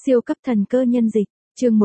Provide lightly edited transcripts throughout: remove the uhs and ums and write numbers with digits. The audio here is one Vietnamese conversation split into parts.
Siêu cấp thần cơ nhân dịch, chương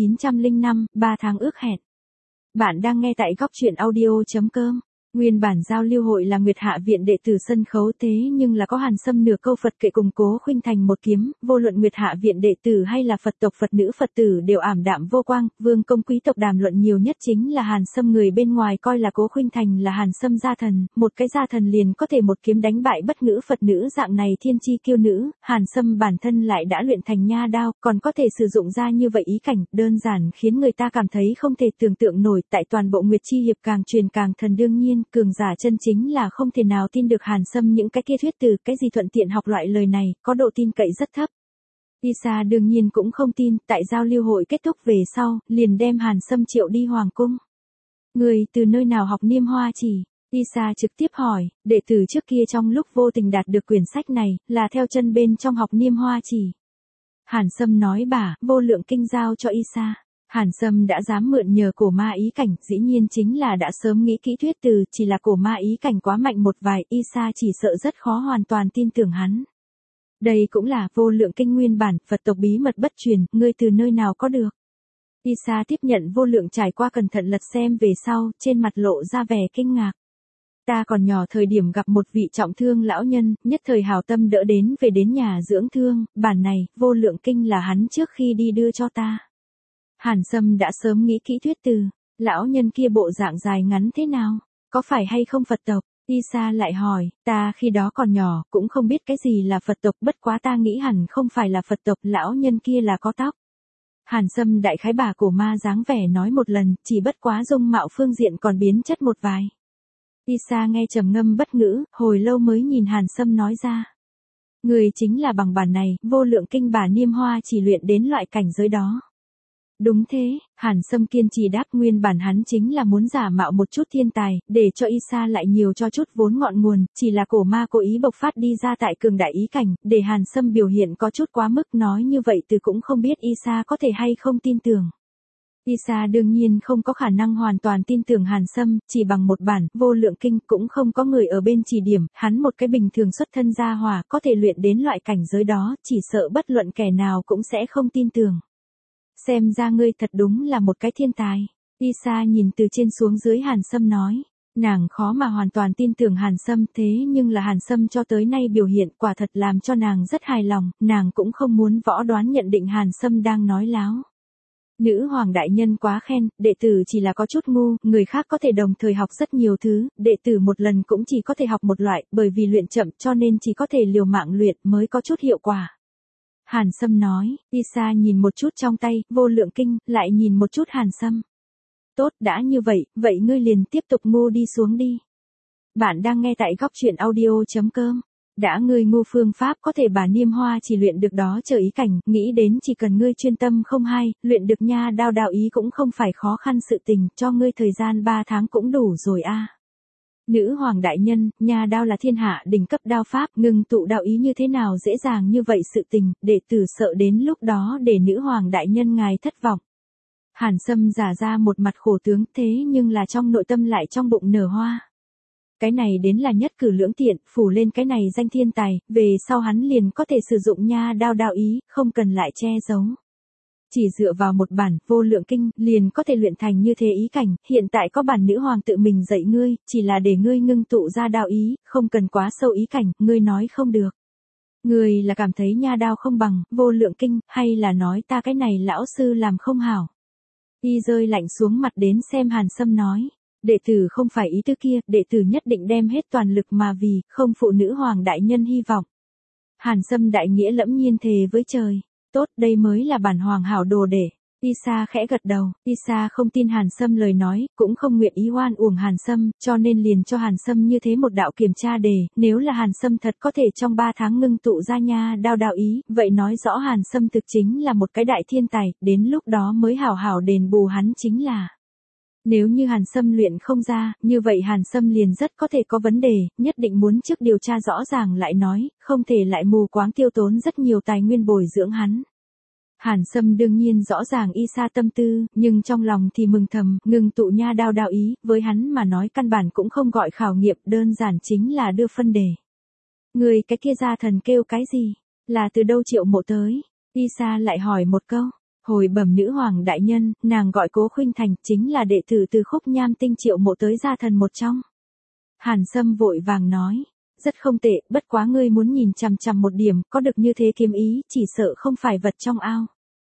1905, 3 tháng ước hẹn. Bạn đang nghe tại góc truyện audio.com. Nguyên bản giao lưu hội là Nguyệt Hạ viện đệ tử sân khấu, thế nhưng là có Hàn Sâm nửa câu Phật kệ cùng Cố Khuynh Thành một kiếm, vô luận Nguyệt Hạ viện đệ tử hay là Phật tộc Phật nữ Phật tử đều ảm đạm vô quang, vương công quý tộc đàm luận nhiều nhất chính là Hàn Sâm, người bên ngoài coi là Cố Khuynh Thành là Hàn Sâm gia thần, một cái gia thần liền có thể một kiếm đánh bại bất ngữ Phật nữ dạng này thiên chi kiêu nữ, Hàn Sâm bản thân lại đã luyện thành nha đao, còn có thể sử dụng ra như vậy ý cảnh, đơn giản khiến người ta cảm thấy không thể tưởng tượng nổi. Tại toàn bộ Nguyệt chi hiệp càng truyền càng thần, đương nhiên cường giả chân chính là không thể nào tin được Hàn Sâm những cái kia thuyết từ cái gì thuận tiện học loại lời này, có độ tin cậy rất thấp. Isa đương nhiên cũng không tin, tại giao lưu hội kết thúc về sau, liền đem Hàn Sâm triệu đi hoàng cung. Người từ nơi nào học Niêm Hoa Chỉ? Isa trực tiếp hỏi, đệ tử trước kia trong lúc vô tình đạt được quyển sách này, là theo chân bên trong học Niêm Hoa Chỉ. Hàn Sâm nói bả, vô lượng kinh giao cho Isa. Hàn Sâm đã dám mượn nhờ cổ ma ý cảnh, dĩ nhiên chính là đã sớm nghĩ kỹ thuyết từ, chỉ là cổ ma ý cảnh quá mạnh một vài, Isa chỉ sợ rất khó hoàn toàn tin tưởng hắn. Đây cũng là vô lượng kinh nguyên bản, Phật tộc bí mật bất truyền, ngươi từ nơi nào có được? Isa tiếp nhận vô lượng, trải qua cẩn thận lật xem về sau, trên mặt lộ ra vẻ kinh ngạc. Ta còn nhỏ thời điểm gặp một vị trọng thương lão nhân, nhất thời hảo tâm đỡ đến về đến nhà dưỡng thương, bản này, vô lượng kinh là hắn trước khi đi đưa cho ta. Hàn Sâm đã sớm nghĩ kỹ thuyết từ, lão nhân kia bộ dạng dài ngắn thế nào, có phải hay không Phật tộc? Isa lại hỏi, ta khi đó còn nhỏ, cũng không biết cái gì là Phật tộc, bất quá ta nghĩ hẳn không phải là Phật tộc, lão nhân kia là có tóc. Hàn Sâm đại khái bà cổ ma dáng vẻ nói một lần, chỉ bất quá dung mạo phương diện còn biến chất một vài. Isa nghe trầm ngâm bất ngữ, hồi lâu mới nhìn Hàn Sâm nói ra. Người chính là bằng bản này, vô lượng kinh bà Niêm Hoa chỉ luyện đến loại cảnh giới đó. Đúng thế, Hàn Sâm kiên trì đáp, nguyên bản hắn chính là muốn giả mạo một chút thiên tài, để cho Isa lại nhiều cho chút vốn ngọn nguồn, chỉ là cổ ma cố ý bộc phát đi ra tại cường đại ý cảnh, để Hàn Sâm biểu hiện có chút quá mức, nói như vậy từ cũng không biết Isa có thể hay không tin tưởng. Isa đương nhiên không có khả năng hoàn toàn tin tưởng Hàn Sâm, chỉ bằng một bản vô lượng kinh cũng không có người ở bên chỉ điểm, hắn một cái bình thường xuất thân gia hỏa có thể luyện đến loại cảnh giới đó, chỉ sợ bất luận kẻ nào cũng sẽ không tin tưởng. Xem ra ngươi thật đúng là một cái thiên tài. Isa nhìn từ trên xuống dưới Hàn Sâm nói. Nàng khó mà hoàn toàn tin tưởng Hàn Sâm, thế nhưng là Hàn Sâm cho tới nay biểu hiện quả thật làm cho nàng rất hài lòng, nàng cũng không muốn võ đoán nhận định Hàn Sâm đang nói láo. Nữ hoàng đại nhân quá khen, đệ tử chỉ là có chút ngu, người khác có thể đồng thời học rất nhiều thứ, đệ tử một lần cũng chỉ có thể học một loại, bởi vì luyện chậm cho nên chỉ có thể liều mạng luyện mới có chút hiệu quả. Hàn Sâm nói, Isa nhìn một chút trong tay, vô lượng kinh, lại nhìn một chút Hàn Sâm. Tốt, đã như vậy, vậy ngươi liền tiếp tục ngu đi xuống đi. Bạn đang nghe tại góc truyện audio.com. Đã ngươi ngu phương pháp có thể bà Niêm Hoa chỉ luyện được đó chờ ý cảnh, nghĩ đến chỉ cần ngươi chuyên tâm không hay, luyện được nha đao đạo ý cũng không phải khó khăn sự tình, cho ngươi thời gian 3 tháng cũng đủ rồi a. Nữ hoàng đại nhân, nha đao là thiên hạ đỉnh cấp đao pháp, ngưng tụ đạo ý như thế nào dễ dàng như vậy sự tình, đệ tử sợ đến lúc đó để nữ hoàng đại nhân ngài thất vọng. Hàn Sâm giả ra một mặt khổ tướng, thế nhưng là trong nội tâm lại trong bụng nở hoa. Cái này đến là nhất cử lưỡng tiện, phủ lên cái này danh thiên tài, về sau hắn liền có thể sử dụng nha đao đạo ý, không cần lại che giấu. Chỉ dựa vào một bản vô lượng kinh, liền có thể luyện thành như thế ý cảnh, hiện tại có bản nữ hoàng tự mình dạy ngươi, chỉ là để ngươi ngưng tụ ra đạo ý, không cần quá sâu ý cảnh, ngươi nói không được. Ngươi là cảm thấy nha đao không bằng vô lượng kinh, hay là nói ta cái này lão sư làm không hảo? Y rơi lạnh xuống mặt đến xem Hàn Sâm nói. Đệ tử không phải ý tứ kia, đệ tử nhất định đem hết toàn lực mà vì, không phụ nữ hoàng đại nhân hy vọng. Hàn Sâm đại nghĩa lẫm nhiên thề với trời. Tốt, đây mới là bản hoàng hảo đồ đệ. Isa khẽ gật đầu, Isa không tin Hàn Sâm lời nói, cũng không nguyện ý oan uổng Hàn Sâm, cho nên liền cho Hàn Sâm như thế một đạo kiểm tra đề, nếu là Hàn Sâm thật có thể trong 3 tháng ngưng tụ ra nha đao đạo ý, vậy nói rõ Hàn Sâm thực chính là một cái đại thiên tài, đến lúc đó mới hảo hảo đền bù hắn chính là. Nếu như Hàn Sâm luyện không ra, như vậy Hàn Sâm liền rất có thể có vấn đề, nhất định muốn trước điều tra rõ ràng lại nói, không thể lại mù quáng tiêu tốn rất nhiều tài nguyên bồi dưỡng hắn. Hàn Sâm đương nhiên rõ ràng Isa tâm tư, nhưng trong lòng thì mừng thầm, ngừng tụ nha đao đạo ý, với hắn mà nói căn bản cũng không gọi khảo nghiệm, đơn giản chính là đưa phân đề. Người cái kia gia thần kêu cái gì? Là từ đâu Triệu Mộ tới? Isa lại hỏi một câu. Hồi bẩm nữ hoàng đại nhân, nàng gọi Cố Khuynh Thành chính là đệ tử từ Khúc Nham Tinh triệu mộ tới gia thần một trong. Hàn Sâm vội vàng nói. Rất không tệ, bất quá ngươi muốn nhìn chằm chằm một điểm, có được như thế kiếm ý, chỉ sợ không phải vật trong ao.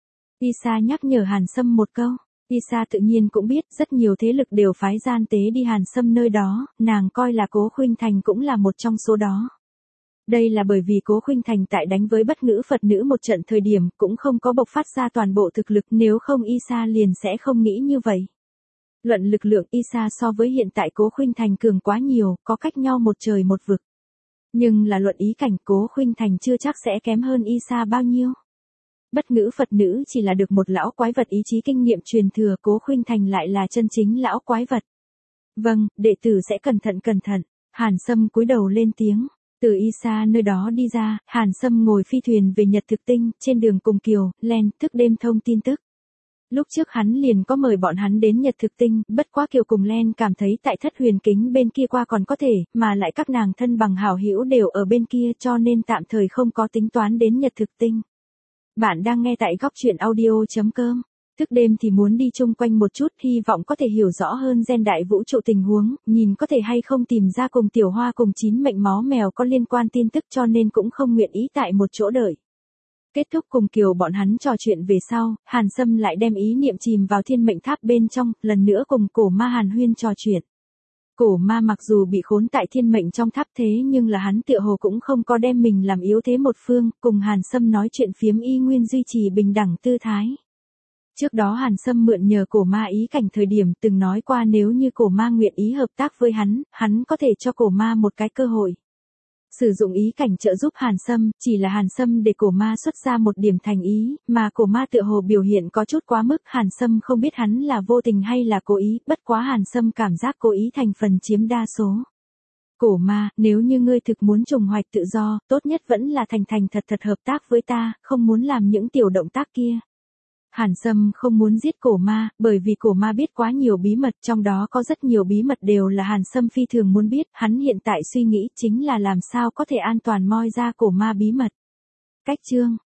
Isa nhắc nhở Hàn Sâm một câu. Isa tự nhiên cũng biết rất nhiều thế lực đều phái gian tế đi Hàn Sâm nơi đó, nàng coi là Cố Khuynh Thành cũng là một trong số đó. Đây là bởi vì Cố Khuynh Thành tại đánh với bất ngữ Phật nữ một trận thời điểm cũng không có bộc phát ra toàn bộ thực lực, nếu không Isa liền sẽ không nghĩ như vậy. Luận lực lượng Isa so với hiện tại Cố Khuynh Thành cường quá nhiều, có cách nhau một trời một vực. Nhưng là luận ý cảnh Cố Khuynh Thành chưa chắc sẽ kém hơn Isa bao nhiêu. Bất ngữ Phật nữ chỉ là được một lão quái vật ý chí kinh nghiệm truyền thừa, Cố Khuynh Thành lại là chân chính lão quái vật. Vâng, đệ tử sẽ cẩn thận cẩn thận. Hàn Sâm cúi đầu lên tiếng. Từ Isa nơi đó đi ra, Hàn Sâm ngồi phi thuyền về Nhật Thực Tinh, trên đường cùng Kiều, Len, thức đêm thông tin tức. Lúc trước hắn liền có mời bọn hắn đến Nhật Thực Tinh, bất quá Kiều cùng Len cảm thấy tại Thất Huyền Kính bên kia qua còn có thể, mà lại các nàng thân bằng hảo hữu đều ở bên kia cho nên tạm thời không có tính toán đến Nhật Thực Tinh. Bạn đang nghe tại góc truyện audio.com. Thức đêm thì muốn đi chung quanh một chút, hy vọng có thể hiểu rõ hơn gen đại vũ trụ tình huống, nhìn có thể hay không tìm ra cùng Tiểu Hoa cùng 9 mệnh máu mèo có liên quan tin tức, cho nên cũng không nguyện ý tại một chỗ đợi. Kết thúc cùng Kiều bọn hắn trò chuyện về sau, Hàn Sâm lại đem ý niệm chìm vào thiên mệnh tháp bên trong, lần nữa cùng cổ ma Hàn Huyên trò chuyện. Cổ ma mặc dù bị khốn tại thiên mệnh trong tháp thế nhưng là hắn tựa hồ cũng không có đem mình làm yếu thế một phương, cùng Hàn Sâm nói chuyện phiếm y nguyên duy trì bình đẳng tư thái. Trước đó Hàn Sâm mượn nhờ cổ ma ý cảnh thời điểm từng nói qua nếu như cổ ma nguyện ý hợp tác với hắn có thể cho cổ ma một cái cơ hội. Sử dụng ý cảnh trợ giúp Hàn Sâm, chỉ là Hàn Sâm để cổ ma xuất ra một điểm thành ý, mà cổ ma tựa hồ biểu hiện có chút quá mức, Hàn Sâm không biết hắn là vô tình hay là cố ý, bất quá Hàn Sâm cảm giác cố ý thành phần chiếm đa số. Cổ ma, nếu như ngươi thực muốn trùng hoạch tự do, tốt nhất vẫn là thành thật hợp tác với ta, không muốn làm những tiểu động tác kia. Hàn Sâm không muốn giết cổ ma, bởi vì cổ ma biết quá nhiều bí mật, trong đó có rất nhiều bí mật đều là Hàn Sâm phi thường muốn biết, hắn hiện tại suy nghĩ chính là làm sao có thể an toàn moi ra cổ ma bí mật. Cách chương